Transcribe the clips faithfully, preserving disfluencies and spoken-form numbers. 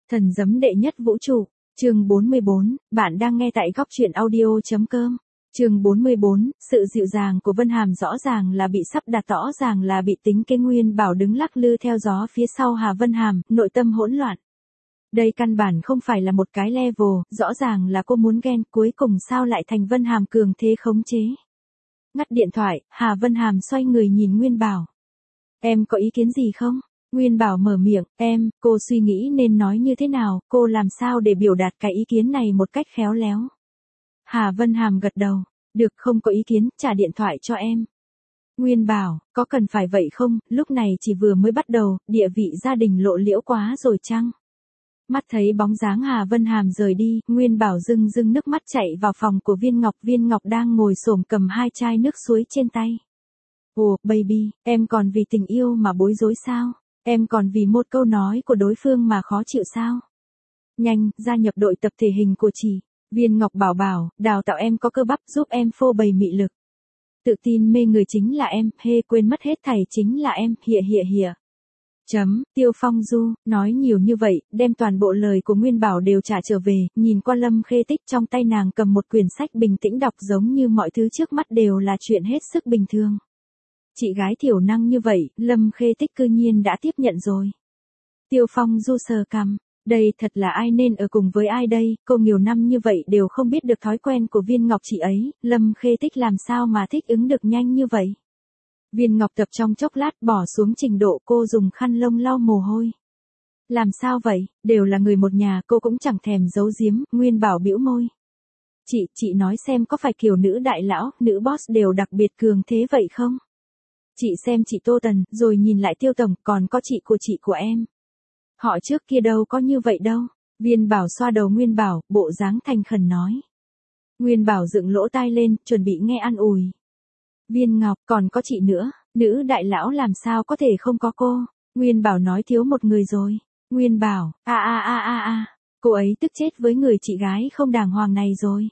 Thần giấm đệ nhất vũ trụ, chương bốn mươi bốn, bạn đang nghe tại góc truyện audio.com. Chương bốn mươi bốn, sự dịu dàng của Vân Hàm rõ ràng là bị sắp đặt, rõ ràng là bị tính kế. Nguyên Bảo đứng lắc lư theo gió phía sau Hà Vân Hàm, nội tâm hỗn loạn. Đây căn bản không phải là một cái level, rõ ràng là cô muốn ghen, cuối cùng sao lại thành Vân Hàm cường thế khống chế. Ngắt điện thoại, Hà Vân Hàm xoay người nhìn Nguyên Bảo. Em có ý kiến gì không? Nguyên Bảo mở miệng, em, cô suy nghĩ nên nói như thế nào, cô làm sao để biểu đạt cái ý kiến này một cách khéo léo. Hà Vân Hàm gật đầu, được, không có ý kiến, trả điện thoại cho em. Nguyên Bảo, có cần phải vậy không, lúc này chỉ vừa mới bắt đầu, địa vị gia đình lộ liễu quá rồi chăng? Mắt thấy bóng dáng Hà Vân Hàm rời đi, Nguyên Bảo rưng rưng nước mắt chạy vào phòng của Viên Ngọc. Viên Ngọc đang ngồi xổm cầm hai chai nước suối trên tay. Ồ, baby, em còn vì tình yêu mà bối rối sao? Em còn vì một câu nói của đối phương mà khó chịu sao? Nhanh, gia nhập đội tập thể hình của chị. Viên Ngọc bảo bảo, đào tạo em có cơ bắp giúp em phô bày mị lực. Tự tin mê người chính là em, hê quên mất hết thảy chính là em, hịa hịa hịa. Chấm, Tiêu Phong Du, nói nhiều như vậy, đem toàn bộ lời của Nguyên Bảo đều trả trở về, nhìn qua Lâm Khê Tích trong tay nàng cầm một quyển sách bình tĩnh đọc giống như mọi thứ trước mắt đều là chuyện hết sức bình thường. Chị gái thiểu năng như vậy, Lâm Khê Tích cư nhiên đã tiếp nhận rồi. Tiêu Phong Du sờ cằm, đây thật là ai nên ở cùng với ai đây, cô nhiều năm như vậy đều không biết được thói quen của Viên Ngọc chị ấy, Lâm Khê Tích làm sao mà thích ứng được nhanh như vậy. Viên Ngọc tập trong chốc lát bỏ xuống trình độ cô dùng khăn lông lau mồ hôi. Làm sao vậy, đều là người một nhà cô cũng chẳng thèm giấu giếm, Nguyên Bảo bĩu môi. Chị, chị nói xem có phải kiểu nữ đại lão, nữ boss đều đặc biệt cường thế vậy không? Chị xem chị Tô Tần, rồi nhìn lại Tiêu Tổng, còn có chị của chị của em. Họ trước kia đâu có như vậy đâu. Viên Bảo xoa đầu Nguyên Bảo, bộ dáng thành khẩn nói. Nguyên Bảo dựng lỗ tai lên, chuẩn bị nghe an ủi. Viên Ngọc, còn có chị nữa, nữ đại lão làm sao có thể không có cô. Nguyên Bảo nói thiếu một người rồi. Nguyên Bảo, a a a a a, cô ấy tức chết với người chị gái không đàng hoàng này rồi.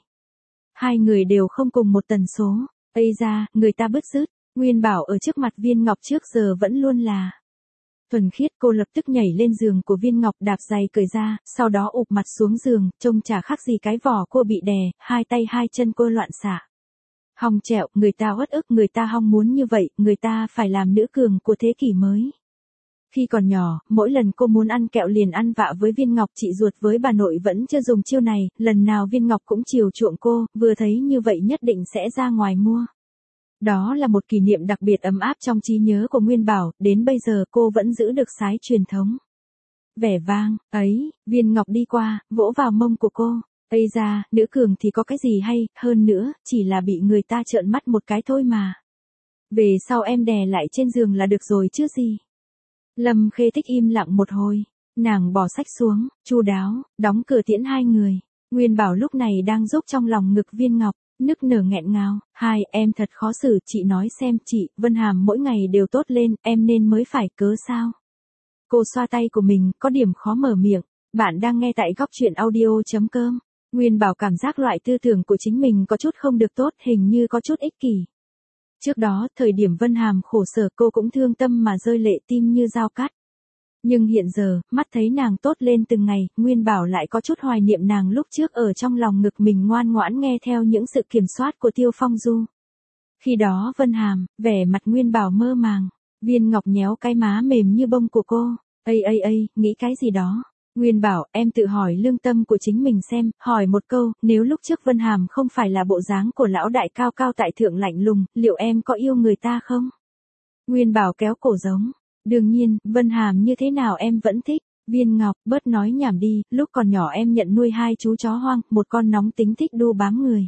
Hai người đều không cùng một tần số. Ây ra, người ta bứt rứt. Nguyên Bảo ở trước mặt Viên Ngọc trước giờ vẫn luôn là thuần khiết. Cô lập tức nhảy lên giường của Viên Ngọc, đạp giày cởi ra, sau đó ụp mặt xuống giường, trông chả khác gì cái vỏ cô bị đè, hai tay hai chân cô loạn xạ. Hong trẹo, người ta uất ức, người ta hong muốn như vậy, người ta phải làm nữ cường của thế kỷ mới. Khi còn nhỏ, mỗi lần cô muốn ăn kẹo liền ăn vạ với Viên Ngọc, chị ruột với bà nội vẫn chưa dùng chiêu này, lần nào Viên Ngọc cũng chiều chuộng cô, vừa thấy như vậy nhất định sẽ ra ngoài mua. Đó là một kỷ niệm đặc biệt ấm áp trong trí nhớ của Nguyên Bảo, đến bây giờ cô vẫn giữ được sái truyền thống. Vẻ vang, ấy, Viên Ngọc đi qua, vỗ vào mông của cô. Ây ra, nữ cường thì có cái gì hay, hơn nữa, chỉ là bị người ta trợn mắt một cái thôi mà. Về sau em đè lại trên giường là được rồi chứ gì. Lâm Khê Tích im lặng một hồi, nàng bỏ sách xuống, chu đáo, đóng cửa tiễn hai người. Nguyên Bảo lúc này đang rúc trong lòng ngực Viên Ngọc, nức nở nghẹn ngào, hai, em thật khó xử, chị nói xem, chị, Vân Hàm mỗi ngày đều tốt lên, em nên mới phải cớ sao. Cô xoa tay của mình, có điểm khó mở miệng, bạn đang nghe tại góc truyện audio.com. Nguyên Bảo cảm giác loại tư tưởng của chính mình có chút không được tốt, hình như có chút ích kỷ. Trước đó, thời điểm Vân Hàm khổ sở cô cũng thương tâm mà rơi lệ, tim như dao cắt. Nhưng hiện giờ, mắt thấy nàng tốt lên từng ngày, Nguyên Bảo lại có chút hoài niệm nàng lúc trước ở trong lòng ngực mình ngoan ngoãn nghe theo những sự kiểm soát của Tiêu Phong Du. Khi đó Vân Hàm, vẻ mặt Nguyên Bảo mơ màng, Viên Ngọc nhéo cái má mềm như bông của cô. Ây ây ây, nghĩ cái gì đó. Nguyên Bảo, em tự hỏi lương tâm của chính mình xem, hỏi một câu, nếu lúc trước Vân Hàm không phải là bộ dáng của lão đại cao cao tại thượng lạnh lùng, liệu em có yêu người ta không? Nguyên Bảo kéo cổ giống. Đương nhiên, Vân Hàm như thế nào em vẫn thích. Viên Ngọc, bớt nói nhảm đi, lúc còn nhỏ em nhận nuôi hai chú chó hoang, một con nóng tính thích đu bám người.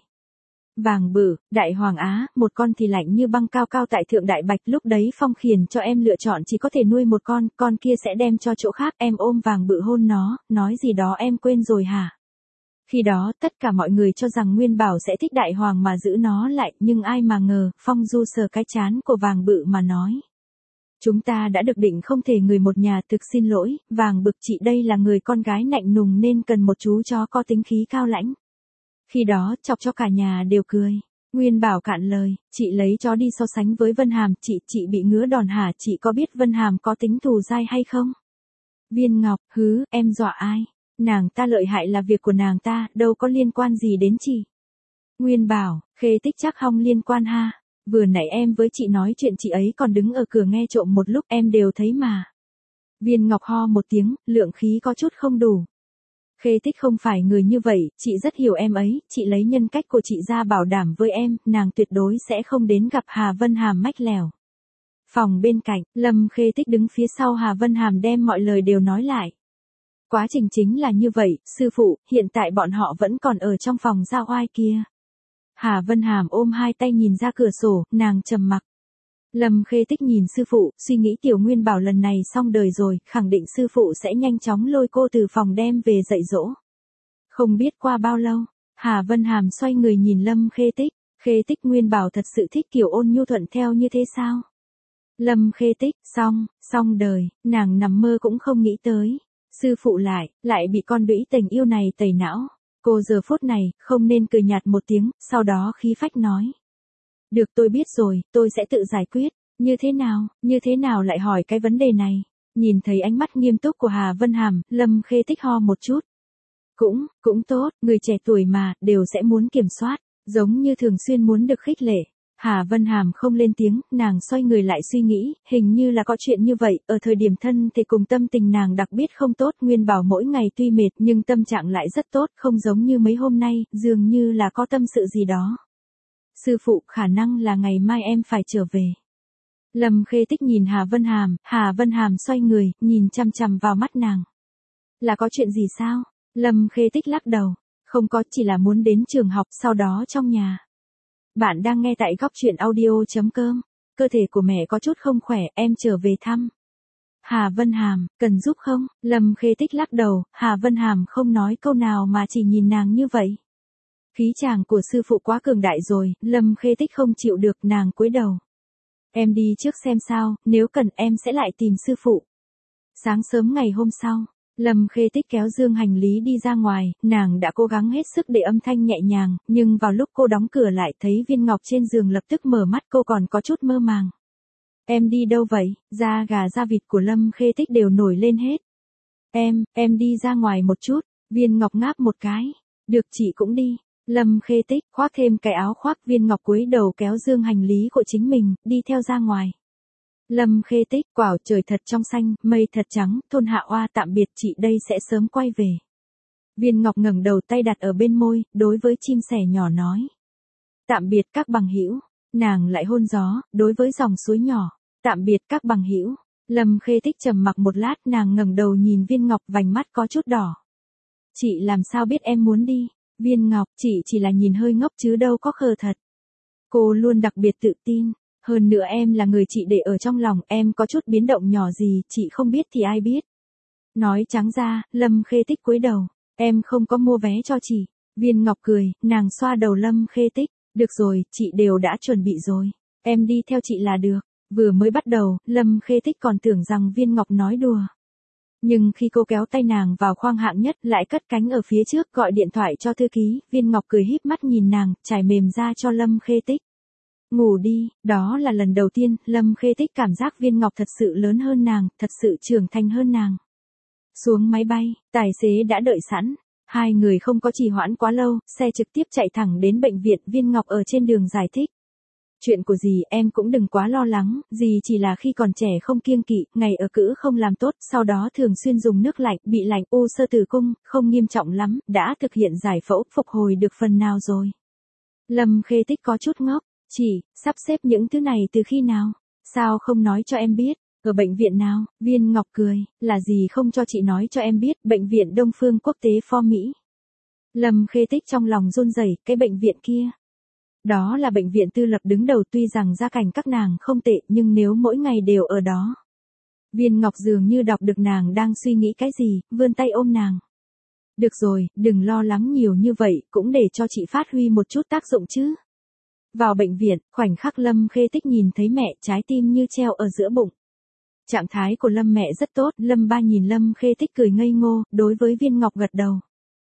Vàng Bử, Đại Hoàng Á, một con thì lạnh như băng cao cao tại thượng Đại Bạch, lúc đấy Phong khiển cho em lựa chọn chỉ có thể nuôi một con, con kia sẽ đem cho chỗ khác, em ôm Vàng Bự hôn nó, nói gì đó em quên rồi hả? Khi đó, tất cả mọi người cho rằng Nguyên Bảo sẽ thích Đại Hoàng mà giữ nó lại, nhưng ai mà ngờ, Phong Du sờ cái trán của Vàng Bự mà nói. Chúng ta đã được định không thể người một nhà, thực xin lỗi, Vàng Bực chị đây là người con gái nạnh nùng nên cần một chú chó có tính khí cao lãnh. Khi đó, chọc cho cả nhà đều cười. Nguyên Bảo cạn lời, chị lấy chó đi so sánh với Vân Hàm, chị, chị bị ngứa đòn hả, chị có biết Vân Hàm có tính thù dai hay không? Viên Ngọc, hứ, em dọa ai? Nàng ta lợi hại là việc của nàng ta, đâu có liên quan gì đến chị. Nguyên bảo, Khê Tích chắc không liên quan ha. Vừa nãy em với chị nói chuyện chị ấy còn đứng ở cửa nghe trộm một lúc em đều thấy mà. Viên Ngọc ho một tiếng, lượng khí có chút không đủ. Khê Tích không phải người như vậy, chị rất hiểu em ấy, chị lấy nhân cách của chị ra bảo đảm với em, nàng tuyệt đối sẽ không đến gặp Hà Vân Hàm mách lèo. Phòng bên cạnh, Lâm Khê Tích đứng phía sau Hà Vân Hàm đem mọi lời đều nói lại. Quá trình chính là như vậy, sư phụ, hiện tại bọn họ vẫn còn ở trong phòng giao oai kia. Hà Vân Hàm ôm hai tay nhìn ra cửa sổ, nàng trầm mặc. Lâm Khê Tích nhìn sư phụ, suy nghĩ Tiểu Nguyên bảo lần này xong đời rồi, khẳng định sư phụ sẽ nhanh chóng lôi cô từ phòng đem về dạy dỗ. Không biết qua bao lâu, Hà Vân Hàm xoay người nhìn Lâm Khê Tích, Khê Tích Nguyên bảo thật sự thích kiểu ôn nhu thuận theo như thế sao? Lâm Khê Tích, xong, xong đời, nàng nằm mơ cũng không nghĩ tới. Sư phụ lại, lại bị con đũy tình yêu này tẩy não. Cô giờ phút này, không nên cười nhạt một tiếng, sau đó khí phách nói. Được tôi biết rồi, tôi sẽ tự giải quyết. Như thế nào, như thế nào lại hỏi cái vấn đề này? Nhìn thấy ánh mắt nghiêm túc của Hà Vân Hàm, Lâm Khê Tích ho một chút. Cũng, cũng tốt, người trẻ tuổi mà, đều sẽ muốn kiểm soát, giống như thường xuyên muốn được khích lệ. Hà Vân Hàm không lên tiếng, nàng xoay người lại suy nghĩ, hình như là có chuyện như vậy, ở thời điểm thân thì cùng tâm tình nàng đặc biệt không tốt, Nguyên bảo mỗi ngày tuy mệt nhưng tâm trạng lại rất tốt, không giống như mấy hôm nay, dường như là có tâm sự gì đó. Sư phụ, khả năng là ngày mai em phải trở về. Lâm Khê Tích nhìn Hà Vân Hàm, Hà Vân Hàm xoay người, nhìn chằm chằm vào mắt nàng. Là có chuyện gì sao? Lâm Khê Tích lắc đầu, không có, chỉ là muốn đến trường học, sau đó trong nhà. Bạn đang nghe tại góc truyện audio.com. Cơ thể của mẹ có chút không khỏe, em trở về thăm. Hà Vân Hàm, cần giúp không? Lâm Khê Tích lắc đầu, Hà Vân Hàm không nói câu nào mà chỉ nhìn nàng như vậy. Khí chàng của sư phụ quá cường đại rồi, Lâm Khê Tích không chịu được, nàng cúi đầu. Em đi trước xem sao, nếu cần em sẽ lại tìm sư phụ. Sáng sớm ngày hôm sau, Lâm Khê Tích kéo dương hành lý đi ra ngoài, nàng đã cố gắng hết sức để âm thanh nhẹ nhàng, nhưng vào lúc cô đóng cửa lại thấy viên ngọc trên giường lập tức mở mắt, cô còn có chút mơ màng. Em đi đâu vậy? Da gà da vịt của Lâm Khê Tích đều nổi lên hết. Em, em đi ra ngoài một chút, viên ngọc ngáp một cái. Được, chị cũng đi. Lâm Khê Tích khoác thêm cái áo khoác, viên ngọc cúi đầu kéo dương hành lý của chính mình, đi theo ra ngoài. Lâm Khê Tích, quảo trời thật trong xanh, mây thật trắng, thôn Hạ Oa tạm biệt chị đây sẽ sớm quay về. Viên Ngọc ngẩng đầu, tay đặt ở bên môi, đối với chim sẻ nhỏ nói. Tạm biệt các bằng hữu. Nàng lại hôn gió, đối với dòng suối nhỏ. Tạm biệt các bằng hữu. Lâm Khê Tích trầm mặc một lát, nàng ngẩng đầu nhìn Viên Ngọc, vành mắt có chút đỏ. Chị làm sao biết em muốn đi? Viên Ngọc, chị chỉ là nhìn hơi ngốc chứ đâu có khờ thật. Cô luôn đặc biệt tự tin. Hơn nữa em là người chị để ở trong lòng, em có chút biến động nhỏ gì, chị không biết thì ai biết. Nói trắng ra, Lâm Khê Tích cúi đầu, em không có mua vé cho chị. Viên Ngọc cười, nàng xoa đầu Lâm Khê Tích, được rồi, chị đều đã chuẩn bị rồi. Em đi theo chị là được. Vừa mới bắt đầu, Lâm Khê Tích còn tưởng rằng Viên Ngọc nói đùa. Nhưng khi cô kéo tay nàng vào khoang hạng nhất, lại cất cánh ở phía trước gọi điện thoại cho thư ký, Viên Ngọc cười híp mắt nhìn nàng, trải mềm ra cho Lâm Khê Tích. Ngủ đi, đó là lần đầu tiên, Lâm Khê Tích cảm giác Viên Ngọc thật sự lớn hơn nàng, thật sự trưởng thành hơn nàng. Xuống máy bay, tài xế đã đợi sẵn, hai người không có trì hoãn quá lâu, xe trực tiếp chạy thẳng đến bệnh viện, Viên Ngọc ở trên đường giải thích. Chuyện của dì em cũng đừng quá lo lắng, dì chỉ là khi còn trẻ không kiêng kỵ, ngày ở cữ không làm tốt, sau đó thường xuyên dùng nước lạnh, bị lạnh, u xơ tử cung, không nghiêm trọng lắm, đã thực hiện giải phẫu, phục hồi được phần nào rồi. Lâm Khê Tích có chút ngốc. Chị, sắp xếp những thứ này từ khi nào? Sao không nói cho em biết? Ở bệnh viện nào? Viên Ngọc cười, là gì không cho chị nói cho em biết, bệnh viện Đông Phương Quốc tế For Mỹ. Lâm Khê Tích trong lòng run rẩy, cái bệnh viện kia. Đó là bệnh viện tư lập đứng đầu, tuy rằng gia cảnh các nàng không tệ, nhưng nếu mỗi ngày đều ở đó. Viên Ngọc dường như đọc được nàng đang suy nghĩ cái gì, vươn tay ôm nàng. Được rồi, đừng lo lắng nhiều như vậy, cũng để cho chị phát huy một chút tác dụng chứ. Vào bệnh viện, khoảnh khắc Lâm Khê Tích nhìn thấy mẹ, trái tim như treo ở giữa bụng. Trạng thái của Lâm mẹ rất tốt, Lâm ba nhìn Lâm Khê Tích cười ngây ngô, đối với Viên Ngọc gật đầu.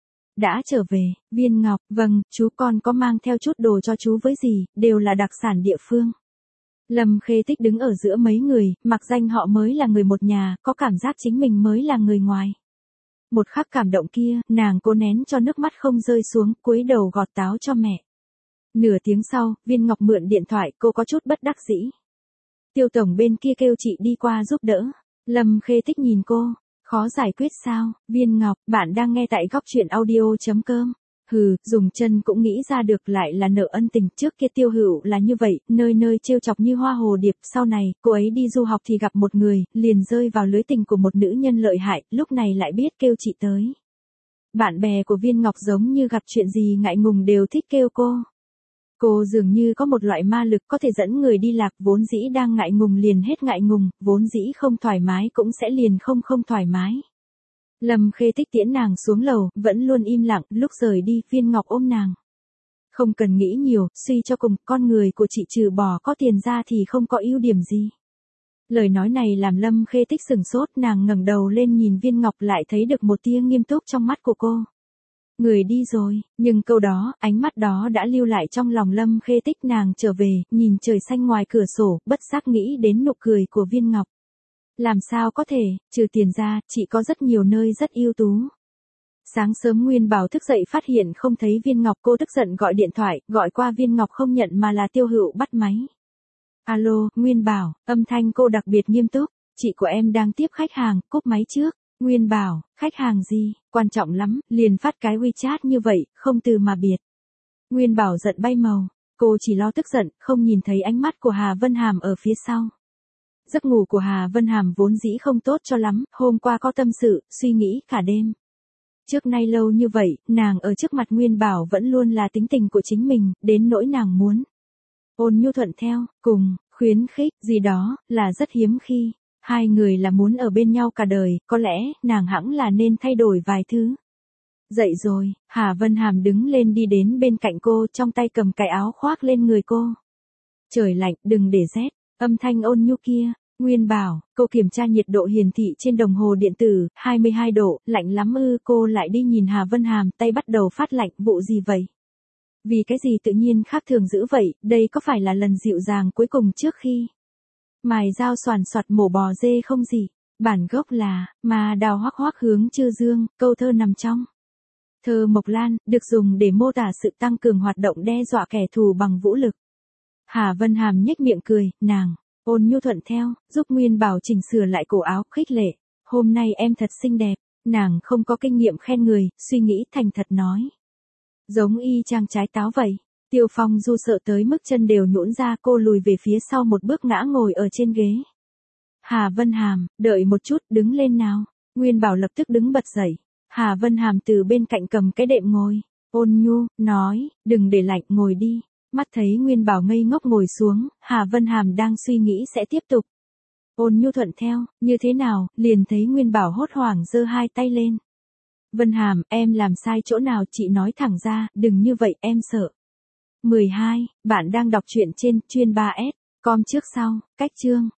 Đã trở về, Viên Ngọc, vâng, chú con có mang theo chút đồ cho chú với gì, đều là đặc sản địa phương. Lâm Khê Tích đứng ở giữa mấy người, mặc danh họ mới là người một nhà, có cảm giác chính mình mới là người ngoài. Một khắc cảm động kia, nàng cố nén cho nước mắt không rơi xuống, cúi đầu gọt táo cho mẹ. Nửa tiếng sau, Viên Ngọc mượn điện thoại, cô có chút bất đắc dĩ. Tiêu tổng bên kia kêu chị đi qua giúp đỡ. Lâm Khê Tích nhìn cô, khó giải quyết sao? Viên Ngọc, bạn đang nghe tại góc truyện audio chấm com. Hừ, dùng chân cũng nghĩ ra được, lại là nợ ân tình. Trước kia Tiêu Hữu là như vậy, nơi nơi trêu chọc như hoa hồ điệp. Sau này, cô ấy đi du học thì gặp một người, liền rơi vào lưới tình của một nữ nhân lợi hại, lúc này lại biết kêu chị tới. Bạn bè của Viên Ngọc giống như gặp chuyện gì ngại ngùng đều thích kêu cô. Cô dường như có một loại ma lực có thể dẫn người đi lạc, vốn dĩ đang ngại ngùng liền hết ngại ngùng, vốn dĩ không thoải mái cũng sẽ liền không không thoải mái. Lâm Khê Tích tiễn nàng xuống lầu, vẫn luôn im lặng, lúc rời đi, Viên Ngọc ôm nàng. Không cần nghĩ nhiều, suy cho cùng, con người của chị trừ bỏ có tiền ra thì không có ưu điểm gì. Lời nói này làm Lâm Khê Tích sửng sốt, nàng ngẩng đầu lên nhìn Viên Ngọc, lại thấy được một tia nghiêm túc trong mắt của cô. Người đi rồi, nhưng câu đó, ánh mắt đó đã lưu lại trong lòng Lâm Khê Tích. Nàng trở về, nhìn trời xanh ngoài cửa sổ, bất giác nghĩ đến nụ cười của Viên Ngọc. Làm sao có thể, trừ tiền ra, chị có rất nhiều nơi rất ưu tú. Sáng sớm Nguyên Bảo thức dậy phát hiện không thấy Viên Ngọc, cô tức giận gọi điện thoại, gọi qua Viên Ngọc không nhận mà là Tiêu Hữu bắt máy. Alo, Nguyên Bảo, âm thanh cô đặc biệt nghiêm túc, chị của em đang tiếp khách hàng, cúp máy trước. Nguyên Bảo, khách hàng gì, quan trọng lắm, liền phát cái WeChat như vậy, không từ mà biệt. Nguyên Bảo giận bay màu, cô chỉ lo tức giận, không nhìn thấy ánh mắt của Hà Vân Hàm ở phía sau. Giấc ngủ của Hà Vân Hàm vốn dĩ không tốt cho lắm, hôm qua có tâm sự, suy nghĩ cả đêm. Trước nay lâu như vậy, nàng ở trước mặt Nguyên Bảo vẫn luôn là tính tình của chính mình, đến nỗi nàng muốn ôn nhu thuận theo, cùng, khuyến khích, gì đó, là rất hiếm khi. Hai người là muốn ở bên nhau cả đời, có lẽ, nàng hẳn là nên thay đổi vài thứ. Dậy rồi, Hà Vân Hàm đứng lên đi đến bên cạnh cô, trong tay cầm cái áo khoác lên người cô. Trời lạnh, đừng để rét, âm thanh ôn nhu kia. Nguyên Bảo, cô kiểm tra nhiệt độ hiển thị trên đồng hồ điện tử, hai mươi hai độ, lạnh lắm ư? Cô lại đi nhìn Hà Vân Hàm, tay bắt đầu phát lạnh, vụ gì vậy? Vì cái gì tự nhiên khác thường dữ vậy, đây có phải là lần dịu dàng cuối cùng trước khi mài dao xoàn xoạt mổ bò dê không gì? Bản gốc là, mà đào hoắc hoắc hướng Chư Dương, câu thơ nằm trong thơ Mộc Lan, được dùng để mô tả sự tăng cường hoạt động đe dọa kẻ thù bằng vũ lực. Hà Vân Hàm nhếch miệng cười, nàng ôn nhu thuận theo, giúp Nguyên Bảo chỉnh sửa lại cổ áo, khích lệ. Hôm nay em thật xinh đẹp. Nàng không có kinh nghiệm khen người, suy nghĩ thành thật nói. Giống y chang trái táo vậy. Tiêu Phong Du sợ tới mức chân đều nhũn ra, cô lùi về phía sau một bước ngã ngồi ở trên ghế. Hà Vân Hàm, đợi một chút, đứng lên nào. Nguyên Bảo lập tức đứng bật dậy. Hà Vân Hàm từ bên cạnh cầm cái đệm ngồi. Ôn nhu, nói, đừng để lạnh, ngồi đi. Mắt thấy Nguyên Bảo ngây ngốc ngồi xuống, Hà Vân Hàm đang suy nghĩ sẽ tiếp tục. Ôn nhu thuận theo, như thế nào, liền thấy Nguyên Bảo hốt hoảng giơ hai tay lên. Vân Hàm, em làm sai chỗ nào, chị nói thẳng ra, đừng như vậy, em sợ. mười hai, bạn đang đọc truyện trên chuyên ba S, com trước sau, cách chương.